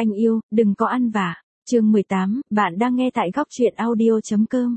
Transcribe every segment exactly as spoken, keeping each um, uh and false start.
Anh yêu, đừng có ăn vạ. Chương mười tám, bạn đang nghe tại góc truyện audio.com.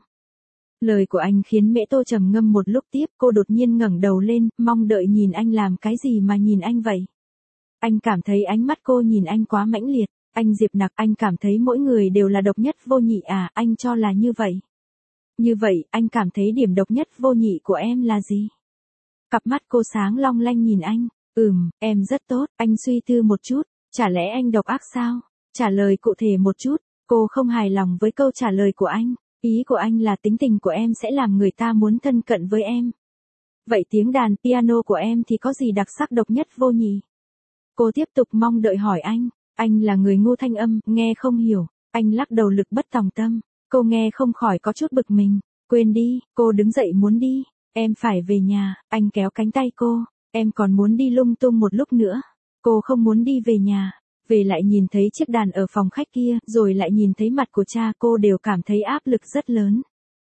Lời của anh khiến Mễ Tô trầm ngâm một lúc tiếp, cô đột nhiên ngẩng đầu lên, mong đợi nhìn anh làm cái gì mà nhìn anh vậy. Anh cảm thấy ánh mắt cô nhìn anh quá mãnh liệt. Anh Diệp Nặc, anh cảm thấy mỗi người đều là độc nhất vô nhị à, anh cho là như vậy. Như vậy, anh cảm thấy điểm độc nhất vô nhị của em là gì? Cặp mắt cô sáng long lanh nhìn anh. Ừm, em rất tốt. Anh suy tư một chút. Chả lẽ anh độc ác sao? Trả lời cụ thể một chút. Cô không hài lòng với câu trả lời của anh. Ý của anh là tính tình của em sẽ làm người ta muốn thân cận với em. Vậy tiếng đàn piano của em thì có gì đặc sắc độc nhất vô nhị? Cô tiếp tục mong đợi hỏi anh. Anh là người ngu thanh âm, nghe không hiểu. Anh lắc đầu lực bất tòng tâm. Cô nghe không khỏi có chút bực mình. Quên đi, cô đứng dậy muốn đi. Em phải về nhà. Anh kéo cánh tay cô. Em còn muốn đi lung tung một lúc nữa. Cô không muốn đi về nhà. Về lại nhìn thấy chiếc đàn ở phòng khách kia, rồi lại nhìn thấy mặt của cha, cô đều cảm thấy áp lực rất lớn.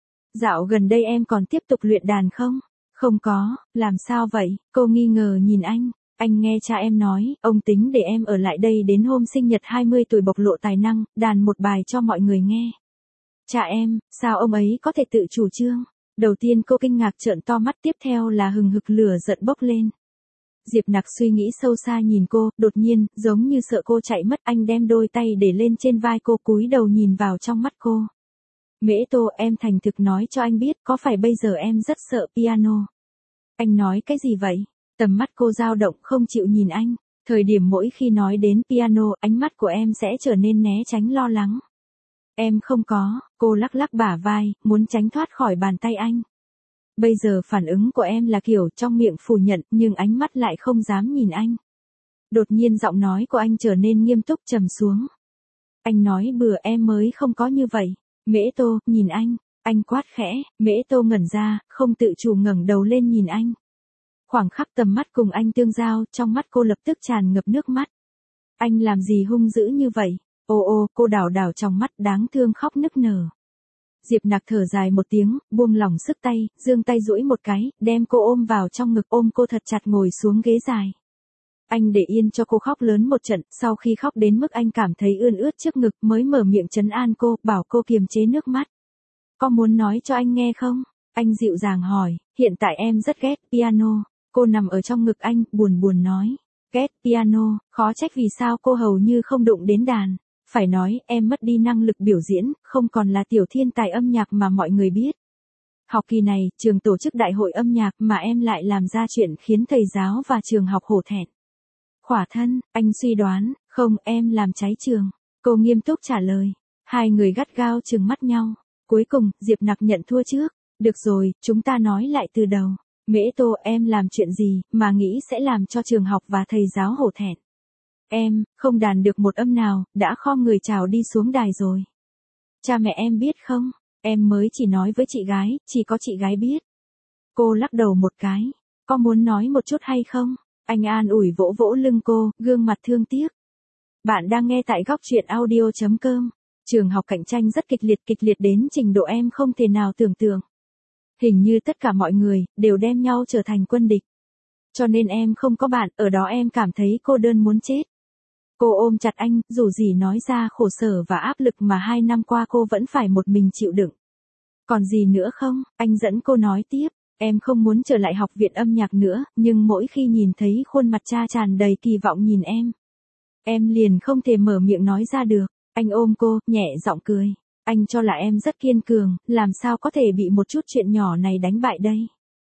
Dạo gần đây em còn tiếp tục luyện đàn không? Không có, làm sao vậy? Cô nghi ngờ nhìn anh. Anh nghe cha em nói, ông tính để em ở lại đây đến hôm sinh nhật hai mươi tuổi bộc lộ tài năng, đàn một bài cho mọi người nghe. Cha em, sao ông ấy có thể tự chủ trương? Đầu tiên cô kinh ngạc trợn to mắt, tiếp theo là hừng hực lửa giận bốc lên. Diệp Nặc suy nghĩ sâu xa nhìn cô, đột nhiên, giống như sợ cô chạy mất, anh đem đôi tay để lên trên vai cô, cúi đầu nhìn vào trong mắt cô. Mễ Tô, em thành thực nói cho anh biết, có phải bây giờ em rất sợ piano? Anh nói cái gì vậy? Tầm mắt cô dao động không chịu nhìn anh. Thời điểm mỗi khi nói đến piano, ánh mắt của em sẽ trở nên né tránh lo lắng. Em không có, cô lắc lắc bả vai, muốn tránh thoát khỏi bàn tay anh. Bây giờ phản ứng của em là kiểu trong miệng phủ nhận, nhưng ánh mắt lại không dám nhìn anh. Đột nhiên giọng nói của anh trở nên nghiêm túc trầm xuống. Anh nói bừa, em mới không có như vậy. Mễ Tô, nhìn anh. Anh quát khẽ. Mễ Tô ngẩn ra, không tự chủ ngẩng đầu lên nhìn anh. Khoảng khắc tầm mắt cùng anh tương giao, trong mắt cô lập tức tràn ngập nước mắt. Anh làm gì hung dữ như vậy? Ô ô, cô đảo đảo trong mắt đáng thương khóc nức nở. Diệp Nặc thở dài một tiếng, buông lỏng sức tay, giương tay duỗi một cái, đem cô ôm vào trong ngực, ôm cô thật chặt ngồi xuống ghế dài. Anh để yên cho cô khóc lớn một trận, sau khi khóc đến mức anh cảm thấy ươn ướt trước ngực mới mở miệng trấn an cô, bảo cô kiềm chế nước mắt. Có muốn nói cho anh nghe không? Anh dịu dàng hỏi, hiện tại em rất ghét piano. Cô nằm ở trong ngực anh, buồn buồn nói. Ghét piano, khó trách vì sao cô hầu như không đụng đến đàn. Phải nói, em mất đi năng lực biểu diễn, không còn là tiểu thiên tài âm nhạc mà mọi người biết. Học kỳ này, trường tổ chức đại hội âm nhạc mà em lại làm ra chuyện khiến thầy giáo và trường học hổ thẹn. Khỏa thân, anh suy đoán, không, em làm trái trường. Cô nghiêm túc trả lời. Hai người gắt gao trừng mắt nhau. Cuối cùng, Diệp Nặc nhận thua trước. Được rồi, chúng ta nói lại từ đầu. Mễ Tô, em làm chuyện gì mà nghĩ sẽ làm cho trường học và thầy giáo hổ thẹn? Em, không đàn được một âm nào, đã khom người chào đi xuống đài rồi. Cha mẹ em biết không? Em mới chỉ nói với chị gái, chỉ có chị gái biết. Cô lắc đầu một cái. Có muốn nói một chút hay không? Anh an ủi vỗ vỗ lưng cô, gương mặt thương tiếc. Bạn đang nghe tại góc truyện audio.com. Trường học cạnh tranh rất kịch liệt, kịch liệt đến trình độ em không thể nào tưởng tượng. Hình như tất cả mọi người, đều đem nhau trở thành quân địch. Cho nên em không có bạn, ở đó em cảm thấy cô đơn muốn chết. Cô ôm chặt anh, dù gì nói ra khổ sở và áp lực mà hai năm qua cô vẫn phải một mình chịu đựng. Còn gì nữa không? Anh dẫn cô nói tiếp. Em không muốn trở lại học viện âm nhạc nữa, nhưng mỗi khi nhìn thấy khuôn mặt cha tràn đầy kỳ vọng nhìn em, em liền không thể mở miệng nói ra được. Anh ôm cô, nhẹ giọng cười. Anh cho là em rất kiên cường, làm sao có thể bị một chút chuyện nhỏ này đánh bại đây?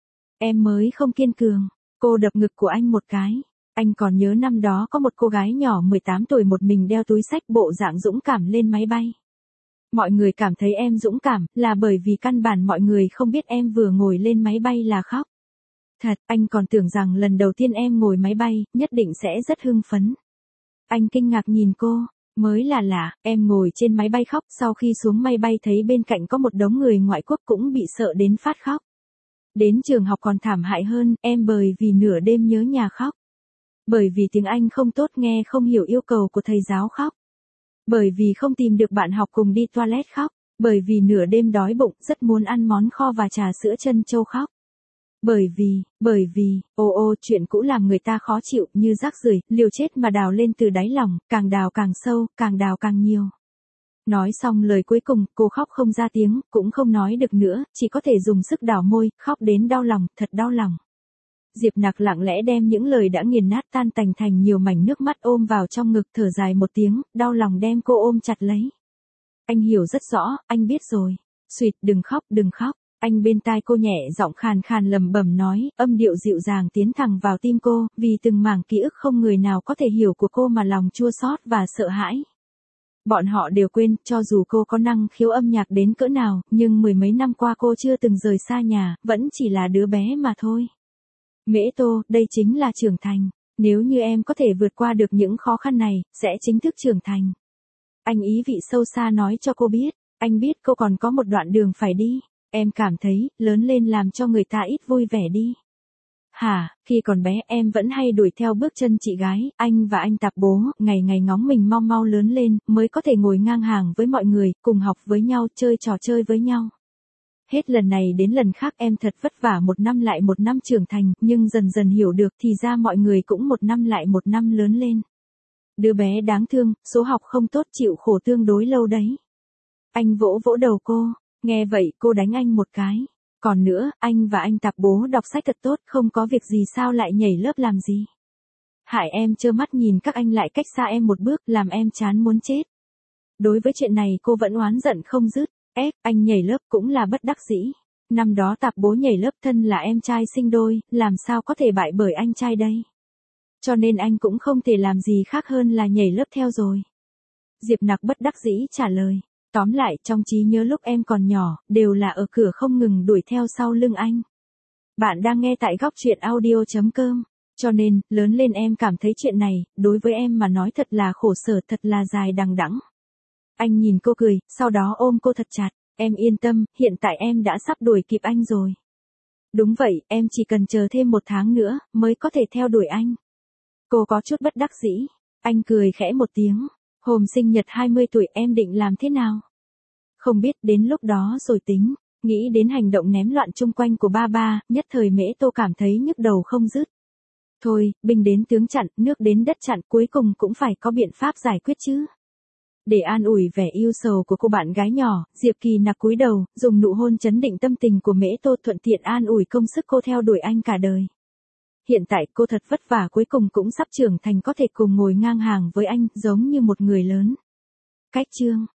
Em mới không kiên cường. Cô đập ngực của anh một cái. Anh còn nhớ năm đó có một cô gái nhỏ mười tám tuổi một mình đeo túi xách, bộ dạng dũng cảm lên máy bay. Mọi người cảm thấy em dũng cảm, là bởi vì căn bản mọi người không biết em vừa ngồi lên máy bay là khóc. Thật, anh còn tưởng rằng lần đầu tiên em ngồi máy bay, nhất định sẽ rất hưng phấn. Anh kinh ngạc nhìn cô. Mới là lạ, em ngồi trên máy bay khóc, sau khi xuống máy bay thấy bên cạnh có một đống người ngoại quốc cũng bị sợ đến phát khóc. Đến trường học còn thảm hại hơn, em bởi vì nửa đêm nhớ nhà khóc. Bởi vì tiếng Anh không tốt nghe không hiểu yêu cầu của thầy giáo khóc. Bởi vì không tìm được bạn học cùng đi toilet khóc. Bởi vì nửa đêm đói bụng, rất muốn ăn món kho và trà sữa trân châu khóc. Bởi vì, bởi vì, ô ô chuyện cũ làm người ta khó chịu như rác rưởi, liều chết mà đào lên từ đáy lòng, càng đào càng sâu, càng đào càng nhiều. Nói xong lời cuối cùng, cô khóc không ra tiếng, cũng không nói được nữa, chỉ có thể dùng sức đảo môi, khóc đến đau lòng, thật đau lòng. Diệp Nặc lặng lẽ đem những lời đã nghiền nát tan tành thành nhiều mảnh nước mắt ôm vào trong ngực, thở dài một tiếng, đau lòng đem cô ôm chặt lấy. Anh hiểu rất rõ, anh biết rồi. Xuyệt, đừng khóc, đừng khóc. Anh bên tai cô nhẹ giọng khàn khàn lẩm bẩm nói, âm điệu dịu dàng tiến thẳng vào tim cô, vì từng mảng ký ức không người nào có thể hiểu của cô mà lòng chua xót và sợ hãi. Bọn họ đều quên, cho dù cô có năng khiếu âm nhạc đến cỡ nào, nhưng mười mấy năm qua cô chưa từng rời xa nhà, vẫn chỉ là đứa bé mà thôi. Mễ Tô, đây chính là trưởng thành. Nếu như em có thể vượt qua được những khó khăn này, sẽ chính thức trưởng thành. Anh ý vị sâu xa nói cho cô biết, anh biết cô còn có một đoạn đường phải đi. Em cảm thấy, lớn lên làm cho người ta ít vui vẻ đi. Hả, khi còn bé em vẫn hay đuổi theo bước chân chị gái, anh và anh tạp bố, ngày ngày ngóng mình mau mau lớn lên, mới có thể ngồi ngang hàng với mọi người, cùng học với nhau, chơi trò chơi với nhau. Hết lần này đến lần khác em thật vất vả một năm lại một năm trưởng thành, nhưng dần dần hiểu được thì ra mọi người cũng một năm lại một năm lớn lên. Đứa bé đáng thương, số học không tốt chịu khổ tương đối lâu đấy. Anh vỗ vỗ đầu cô, nghe vậy cô đánh anh một cái. Còn nữa, anh và anh tạp bố đọc sách thật tốt, không có việc gì sao lại nhảy lớp làm gì. Hại em trơ mắt nhìn các anh lại cách xa em một bước, làm em chán muốn chết. Đối với chuyện này cô vẫn oán giận không dứt. Ép, anh nhảy lớp cũng là bất đắc dĩ. Năm đó tạp bố nhảy lớp thân là em trai sinh đôi, làm sao có thể bại bởi anh trai đây. Cho nên anh cũng không thể làm gì khác hơn là nhảy lớp theo rồi. Diệp Nặc bất đắc dĩ trả lời. Tóm lại, trong trí nhớ lúc em còn nhỏ, đều là ở cửa không ngừng đuổi theo sau lưng anh. Bạn đang nghe tại góc truyện audio chấm com. Cho nên, lớn lên em cảm thấy chuyện này, đối với em mà nói thật là khổ sở, thật là dài đằng đẵng. Anh nhìn cô cười, sau đó ôm cô thật chặt. Em yên tâm, hiện tại em đã sắp đuổi kịp anh rồi. Đúng vậy, em chỉ cần chờ thêm một tháng nữa, mới có thể theo đuổi anh. Cô có chút bất đắc dĩ. Anh cười khẽ một tiếng. Hôm sinh nhật hai mươi tuổi em định làm thế nào? Không biết, đến lúc đó rồi tính. Nghĩ đến hành động ném loạn chung quanh của ba ba, nhất thời Mễ Tô cảm thấy nhức đầu không dứt. Thôi, binh đến tướng chặn, nước đến đất chặn, cuối cùng cũng phải có biện pháp giải quyết chứ. Để an ủi vẻ yêu sầu của cô bạn gái nhỏ, Diệp Kỳ Nặc cúi đầu, dùng nụ hôn chấn định tâm tình của Mễ Tô, thuận tiện an ủi công sức cô theo đuổi anh cả đời. Hiện tại cô thật vất vả cuối cùng cũng sắp trưởng thành, có thể cùng ngồi ngang hàng với anh, giống như một người lớn. Cách chương